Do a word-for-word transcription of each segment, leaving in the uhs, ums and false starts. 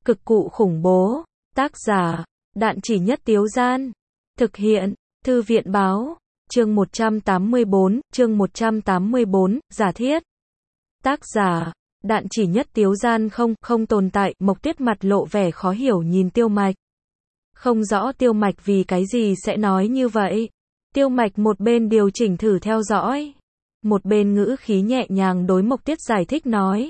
Cực cụ khủng bố. Tác giả, Đạn Chỉ Nhất Tiếu Gian. Thực hiện, Thư viện báo. Chương một trăm tám mươi bốn, chương một trăm tám mươi bốn, giả thiết. Tác giả, Đạn Chỉ Nhất Tiếu Gian. Không, không tồn tại. Mộc Tuyết mặt lộ vẻ khó hiểu nhìn Tiêu Mạch. Không rõ Tiêu Mạch vì cái gì sẽ nói như vậy. Tiêu Mạch một bên điều chỉnh thử theo dõi, một bên ngữ khí nhẹ nhàng đối Mộc Tuyết giải thích nói.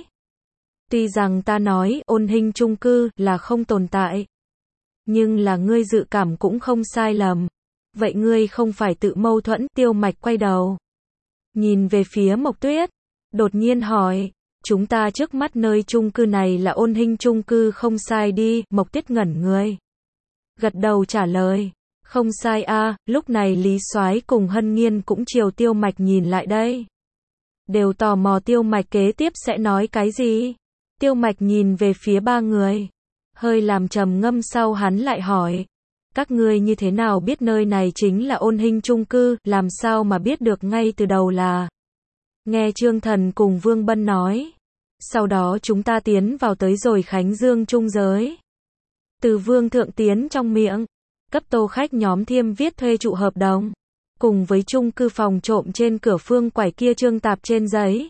Tuy rằng ta nói ôn hình chung cư là không tồn tại, nhưng là ngươi dự cảm cũng không sai lầm. Vậy ngươi không phải tự mâu thuẫn. Tiêu Mạch quay đầu, nhìn về phía Mộc Tuyết, đột nhiên hỏi, chúng ta trước mắt nơi chung cư này là ôn hình chung cư không sai đi. Mộc Tuyết ngẩn người, gật đầu trả lời, không sai a. Lúc này Lý Soái cùng Hân Nghiên cũng chiều Tiêu Mạch nhìn lại đây, đều tò mò Tiêu Mạch kế tiếp sẽ nói cái gì. Tiêu Mạch nhìn về phía ba người, hơi làm trầm ngâm sau hắn lại hỏi, các ngươi như thế nào biết nơi này chính là ôn hình chung cư, làm sao mà biết được ngay từ đầu là. Nghe Trương Thần cùng Vương Bân nói, sau đó chúng ta tiến vào tới rồi Khánh Dương trung giới. Từ Vương Thượng Tiến trong miệng, cấp tô khách nhóm thiêm viết thuê trụ hợp đồng, cùng với chung cư phòng trộm trên cửa phương quải kia trương tạp trên giấy.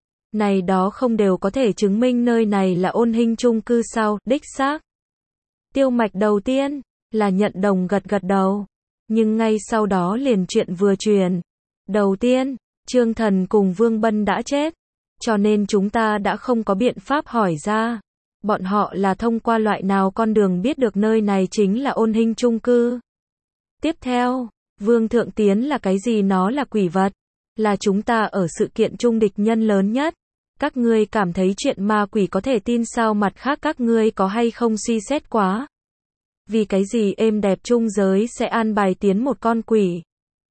Này đó không đều có thể chứng minh nơi này là ôn hình chung cư sao? Đích xác. Tiêu Mạch đầu tiên là nhận đồng gật gật đầu, nhưng ngay sau đó liền chuyện vừa truyền. Đầu tiên, Trương Thần cùng Vương Bân đã chết, cho nên chúng ta đã không có biện pháp hỏi ra bọn họ là thông qua loại nào con đường biết được nơi này chính là ôn hình chung cư. Tiếp theo, Vương Thượng Tiến là cái gì? Nó là quỷ vật, là chúng ta ở sự kiện chung địch nhân lớn nhất. Các ngươi cảm thấy chuyện ma quỷ có thể tin sao? Mặt khác các ngươi có hay không suy xét quá, vì cái gì êm đẹp chung giới sẽ an bài tiến một con quỷ?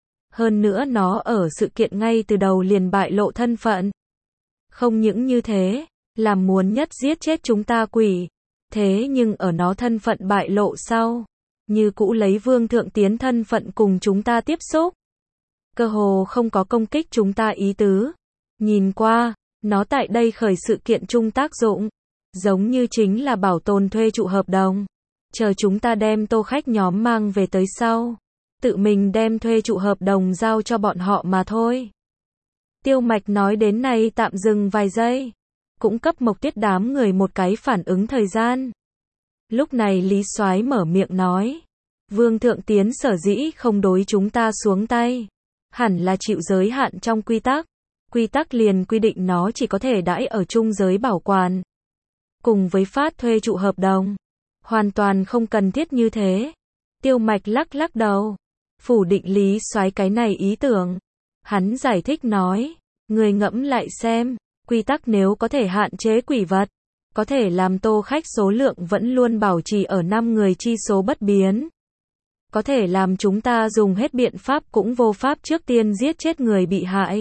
Hơn nữa nó ở sự kiện ngay từ đầu liền bại lộ thân phận. Không những như thế, làm muốn nhất giết chết chúng ta quỷ. Thế nhưng ở nó thân phận bại lộ sau, như cũ lấy Vương Thượng Tiến thân phận cùng chúng ta tiếp xúc, cơ hồ không có công kích chúng ta ý tứ. Nhìn qua, nó tại đây khởi sự kiện chung tác dụng, giống như chính là bảo tồn thuê trụ hợp đồng, chờ chúng ta đem tô khách nhóm mang về tới sau, tự mình đem thuê trụ hợp đồng giao cho bọn họ mà thôi. Tiêu Mạch nói đến này tạm dừng vài giây, cũng cấp Mộc Tuyết đám người một cái phản ứng thời gian. Lúc này Lý Soái mở miệng nói, Vương Thượng Tiến sở dĩ không đối chúng ta xuống tay, hẳn là chịu giới hạn trong quy tắc. Quy tắc liền quy định nó chỉ có thể đãi ở chung giới bảo quản, cùng với phát thuê trụ hợp đồng. Hoàn toàn không cần thiết như thế. Tiêu Mạch lắc lắc đầu, phủ định Lý Soái cái này ý tưởng. Hắn giải thích nói, người ngẫm lại xem, quy tắc nếu có thể hạn chế quỷ vật, có thể làm tô khách số lượng vẫn luôn bảo trì ở năm người chi số bất biến, có thể làm chúng ta dùng hết biện pháp cũng vô pháp trước tiên giết chết người bị hại.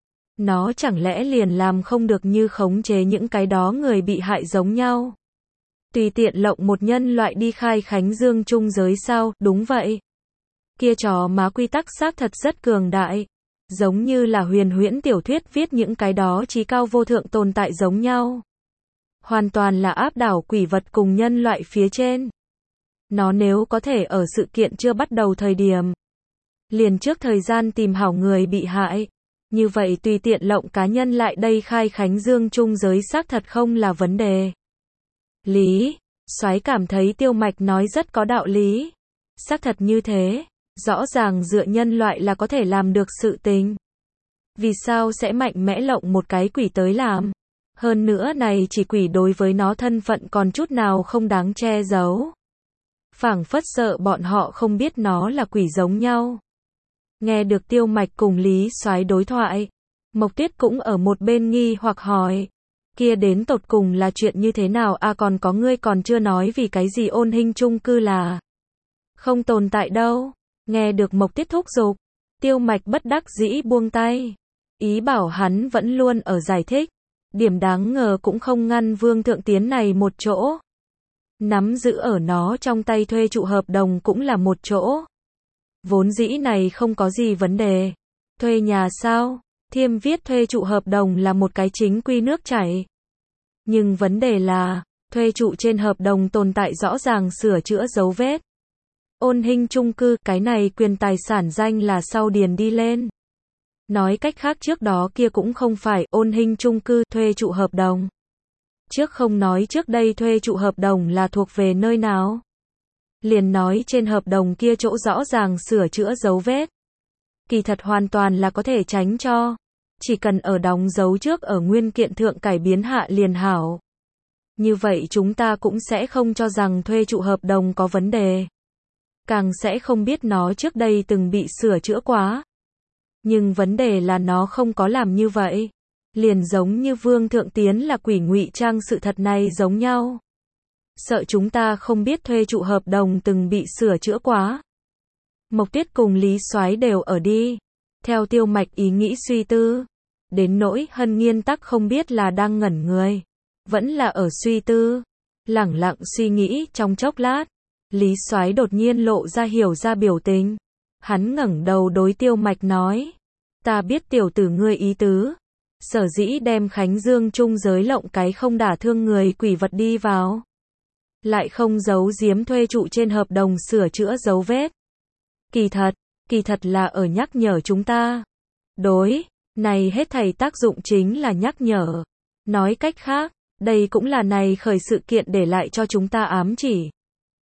Nó chẳng lẽ liền làm không được như khống chế những cái đó người bị hại giống nhau, tùy tiện lộng một nhân loại đi khai Khánh Dương trung giới sao? Đúng vậy. Kia trò má quy tắc xác thật rất cường đại, giống như là huyền huyễn tiểu thuyết viết những cái đó chí cao vô thượng tồn tại giống nhau. Hoàn toàn là áp đảo quỷ vật cùng nhân loại phía trên. Nó nếu có thể ở sự kiện chưa bắt đầu thời điểm, liền trước thời gian tìm hảo người bị hại, như vậy tùy tiện lộng cá nhân lại đây khai Khánh Dương trung giới xác thật không là vấn đề. Lý Soái cảm thấy Tiêu Mạch nói rất có đạo lý. Xác thật như thế, rõ ràng dựa nhân loại là có thể làm được sự tình. Vì sao sẽ mạnh mẽ lộng một cái quỷ tới làm? Hơn nữa này chỉ quỷ đối với nó thân phận còn chút nào không đáng che giấu. Phảng phất sợ bọn họ không biết nó là quỷ giống nhau. Nghe được Tiêu Mạch cùng Lý Soái đối thoại, Mộc Tuyết cũng ở một bên nghi hoặc hỏi, kia đến tột cùng là chuyện như thế nào? À còn có ngươi còn chưa nói vì cái gì ôn hình chung cư là không tồn tại đâu. Nghe được Mộc Tuyết thúc giục, Tiêu Mạch bất đắc dĩ buông tay, ý bảo hắn vẫn luôn ở giải thích. Điểm đáng ngờ cũng không ngăn Vương Thượng Tiến này một chỗ, nắm giữ ở nó trong tay thuê trụ hợp đồng cũng là một chỗ. Vốn dĩ này không có gì vấn đề. Thuê nhà sao? Thiêm viết thuê trụ hợp đồng là một cái chính quy nước chảy. Nhưng vấn đề là, thuê trụ trên hợp đồng tồn tại rõ ràng sửa chữa dấu vết. Ôn hình chung cư, cái này quyền tài sản danh là sau điền đi lên. Nói cách khác trước đó kia cũng không phải ôn hình chung cư thuê trụ hợp đồng. Trước không nói trước đây thuê trụ hợp đồng là thuộc về nơi nào. Liền nói trên hợp đồng kia chỗ rõ ràng sửa chữa dấu vết. Kỳ thật hoàn toàn là có thể tránh cho. Chỉ cần ở đóng dấu trước ở nguyên kiện thượng cải biến hạ liền hảo. Như vậy chúng ta cũng sẽ không cho rằng thuê trụ hợp đồng có vấn đề. Càng sẽ không biết nó trước đây từng bị sửa chữa quá. Nhưng vấn đề là nó không có làm như vậy. Liền giống như Vương Thượng Tiến là quỷ ngụy trang sự thật này giống nhau. Sợ chúng ta không biết thuê trụ hợp đồng từng bị sửa chữa quá. Mộc Tuyết cùng Lý Soái đều ở đi. Theo Tiêu Mạch ý nghĩ suy tư. Đến nỗi Hân Nghiên tắc không biết là đang ngẩn người. Vẫn là ở suy tư. Lẳng lặng suy nghĩ trong chốc lát. Lý Soái đột nhiên lộ ra hiểu ra biểu tình. Hắn ngẩng đầu đối Tiêu Mạch nói. Ta biết tiểu tử ngươi ý tứ. Sở dĩ đem Khánh Dương Trung giới lộng cái không đả thương người quỷ vật đi vào. Lại không giấu giếm thuê trụ trên hợp đồng sửa chữa dấu vết. Kỳ thật, kỳ thật là ở nhắc nhở chúng ta. Đối, này hết thảy tác dụng chính là nhắc nhở. Nói cách khác, đây cũng là này khởi sự kiện để lại cho chúng ta ám chỉ.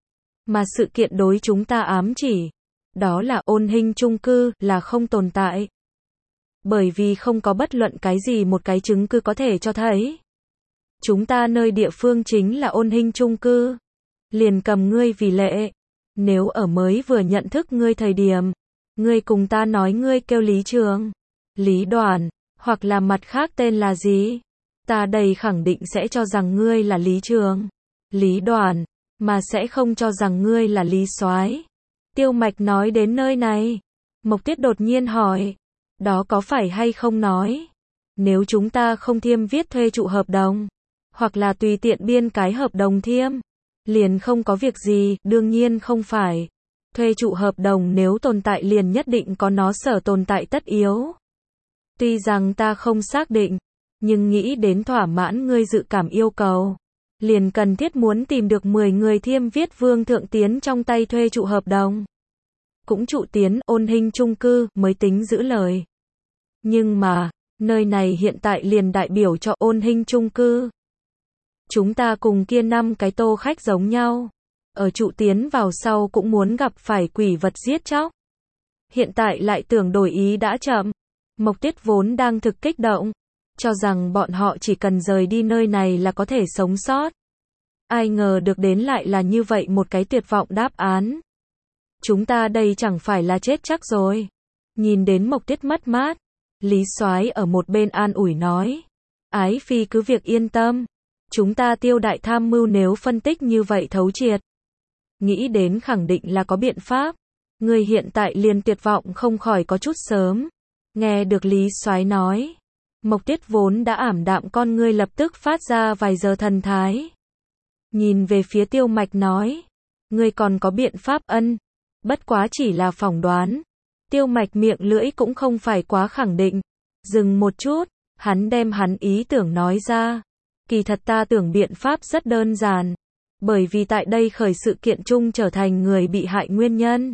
Mà sự kiện đối chúng ta ám chỉ, đó là ôn hình chung cư là không tồn tại. Bởi vì không có bất luận cái gì một cái chứng cứ có thể cho thấy. Chúng ta nơi địa phương chính là ôn hình chung cư. Liền cầm ngươi vì lệ. Nếu ở mới vừa nhận thức ngươi thời điểm, ngươi cùng ta nói ngươi kêu Lý Trường, Lý Đoàn, hoặc là mặt khác tên là gì, ta đầy khẳng định sẽ cho rằng ngươi là Lý Trường, Lý Đoàn, mà sẽ không cho rằng ngươi là Lý Soái. Tiêu Mạch nói đến nơi này, Mộc Tuyết đột nhiên hỏi, đó có phải hay không nói, nếu chúng ta không thiêm viết thuê trụ hợp đồng, hoặc là tùy tiện biên cái hợp đồng thiêm, liền không có việc gì, đương nhiên không phải. Thuê trụ hợp đồng nếu tồn tại liền nhất định có nó sở tồn tại tất yếu. Tuy rằng ta không xác định, nhưng nghĩ đến thỏa mãn ngươi dự cảm yêu cầu, liền cần thiết muốn tìm được mười người thiêm viết Vương Thượng Tiến trong tay thuê trụ hợp đồng. Cũng trụ tiến ôn hình chung cư mới tính giữ lời. Nhưng mà, nơi này hiện tại liền đại biểu cho ôn hình chung cư. Chúng ta cùng kia năm cái tô khách giống nhau. Ở trụ tiến vào sau cũng muốn gặp phải quỷ vật giết chóc. Hiện tại lại tưởng đổi ý đã chậm. Mộc Tuyết vốn đang thực kích động. Cho rằng bọn họ chỉ cần rời đi nơi này là có thể sống sót. Ai ngờ được đến lại là như vậy một cái tuyệt vọng đáp án. Chúng ta đây chẳng phải là chết chắc rồi. Nhìn đến Mộc Tuyết mất mát. Lý Soái ở một bên an ủi nói. Ái phi cứ việc yên tâm. Chúng ta Tiêu đại tham mưu nếu phân tích như vậy thấu triệt. Nghĩ đến khẳng định là có biện pháp. Người hiện tại liền tuyệt vọng không khỏi có chút sớm. Nghe được Lý Soái nói. Mộc Tuyết vốn đã ảm đạm con ngươi lập tức phát ra vài giờ thần thái. Nhìn về phía Tiêu Mạch nói. Ngươi còn có biện pháp ân. Bất quá chỉ là phỏng đoán. Tiêu Mạch miệng lưỡi cũng không phải quá khẳng định. Dừng một chút. Hắn đem hắn ý tưởng nói ra. Kỳ thật ta tưởng biện pháp rất đơn giản. Bởi vì tại đây khởi sự kiện chung trở thành người bị hại nguyên nhân.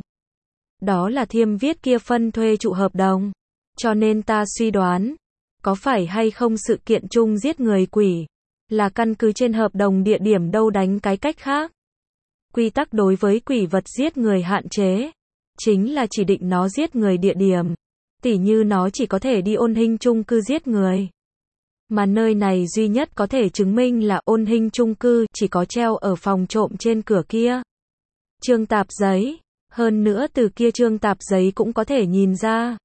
Đó là thiêm viết kia phân thuê trụ hợp đồng. Cho nên ta suy đoán. Có phải hay không sự kiện chung giết người quỷ. Là căn cứ trên hợp đồng địa điểm đâu đánh cái cách khác. Quy tắc đối với quỷ vật giết người hạn chế. Chính là chỉ định nó giết người địa điểm. Tỉ như nó chỉ có thể đi ôn hình chung cư giết người. Mà nơi này duy nhất có thể chứng minh là ôn hình chung cư chỉ có treo ở phòng trộm trên cửa kia. Trương tạp giấy. Hơn nữa từ kia trương tạp giấy cũng có thể nhìn ra.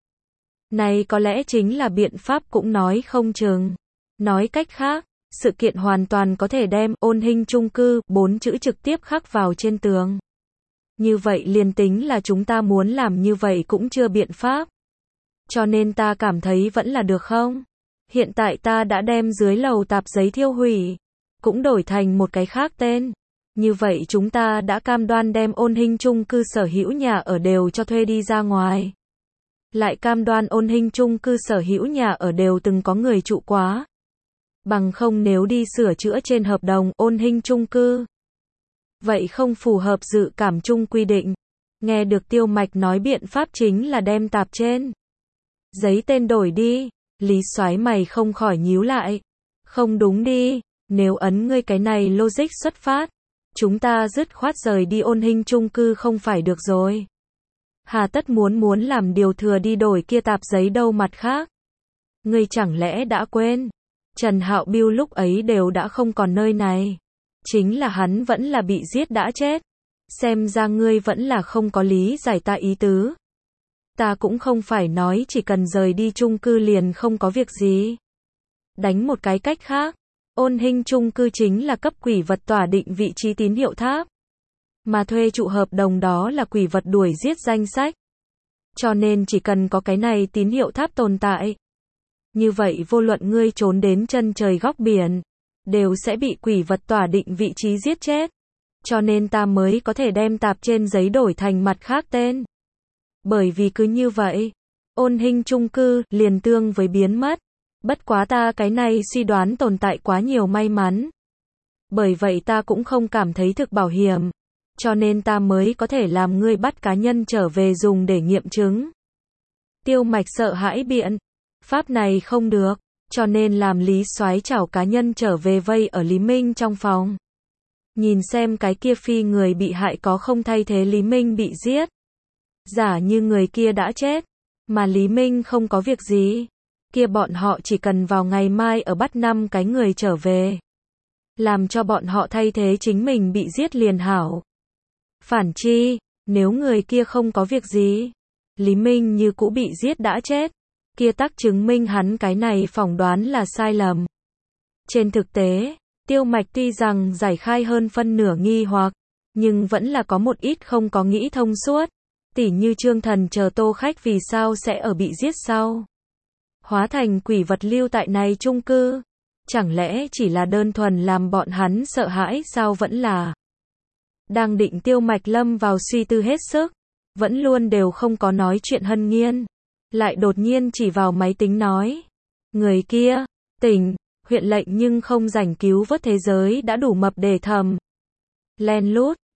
Này có lẽ chính là biện pháp cũng nói không chừng. Nói cách khác, sự kiện hoàn toàn có thể đem ôn hình chung cư bốn chữ trực tiếp khắc vào trên tường. Như vậy liền tính là chúng ta muốn làm như vậy cũng chưa biện pháp. Cho nên ta cảm thấy vẫn là được không? Hiện tại ta đã đem dưới lầu tạp giấy thiêu hủy. Cũng đổi thành một cái khác tên. Như vậy chúng ta đã cam đoan đem ôn hình chung cư sở hữu nhà ở đều cho thuê đi ra ngoài. Lại cam đoan ôn hình chung cư sở hữu nhà ở đều từng có người trụ quá. Bằng không nếu đi sửa chữa trên hợp đồng ôn hình chung cư, vậy không phù hợp dự cảm chung quy định. Nghe được Tiêu Mạch nói biện pháp chính là đem tạp trên giấy tên đổi đi. Lý Soái mày không khỏi nhíu lại. Không đúng đi, nếu ấn ngươi cái này logic xuất phát, chúng ta dứt khoát rời đi ôn hình chung cư không phải được rồi. Hà tất muốn muốn làm điều thừa đi đổi kia tạp giấy đâu mặt khác. Ngươi chẳng lẽ đã quên, Trần Hạo Biêu lúc ấy đều đã không còn nơi này. Chính là hắn vẫn là bị giết đã chết. Xem ra ngươi vẫn là không có lý giải ta ý tứ. Ta cũng không phải nói chỉ cần rời đi chung cư liền không có việc gì. Đánh một cái cách khác, ôn hình chung cư chính là cấp quỷ vật tỏa định vị trí tín hiệu tháp. Mà thuê trụ hợp đồng đó là quỷ vật đuổi giết danh sách. Cho nên chỉ cần có cái này tín hiệu tháp tồn tại, như vậy vô luận ngươi trốn đến chân trời góc biển, đều sẽ bị quỷ vật tỏa định vị trí giết chết. Cho nên ta mới có thể đem tạp trên giấy đổi thành mặt khác tên. Bởi vì cứ như vậy, ôn hình chung cư liền tương với biến mất. Bất quá ta cái này suy đoán tồn tại quá nhiều may mắn. Bởi vậy ta cũng không cảm thấy thực bảo hiểm. Cho nên ta mới có thể làm ngươi bắt cá nhân trở về dùng để nghiệm chứng. Tiêu Mạch sợ hãi biện. Pháp này không được. Cho nên làm Lý Soái chảo cá nhân trở về vây ở Lý Minh trong phòng. Nhìn xem cái kia phi người bị hại có không thay thế Lý Minh bị giết. Giả như người kia đã chết, mà Lý Minh không có việc gì, kia bọn họ chỉ cần vào ngày mai ở bắt năm cái người trở về. Làm cho bọn họ thay thế chính mình bị giết liền hảo. Phản chi, nếu người kia không có việc gì, Lý Minh như cũ bị giết đã chết, kia tắc chứng minh hắn cái này phỏng đoán là sai lầm. Trên thực tế, Tiêu Mạch tuy rằng giải khai hơn phân nửa nghi hoặc, nhưng vẫn là có một ít không có nghĩ thông suốt. Tỉ như Trương Thần chờ Tô Khách vì sao sẽ ở bị giết sau. Hóa thành quỷ vật lưu tại này chung cư. Chẳng lẽ chỉ là đơn thuần làm bọn hắn sợ hãi sao vẫn là. Đang định Tiêu Mạch lâm vào suy tư hết sức. Vẫn luôn đều không có nói chuyện Hân Nghiên. Lại đột nhiên chỉ vào máy tính nói. Người kia, tỉnh, huyện lệnh nhưng không rảnh cứu vớt thế giới đã đủ mập để thầm. Len lút.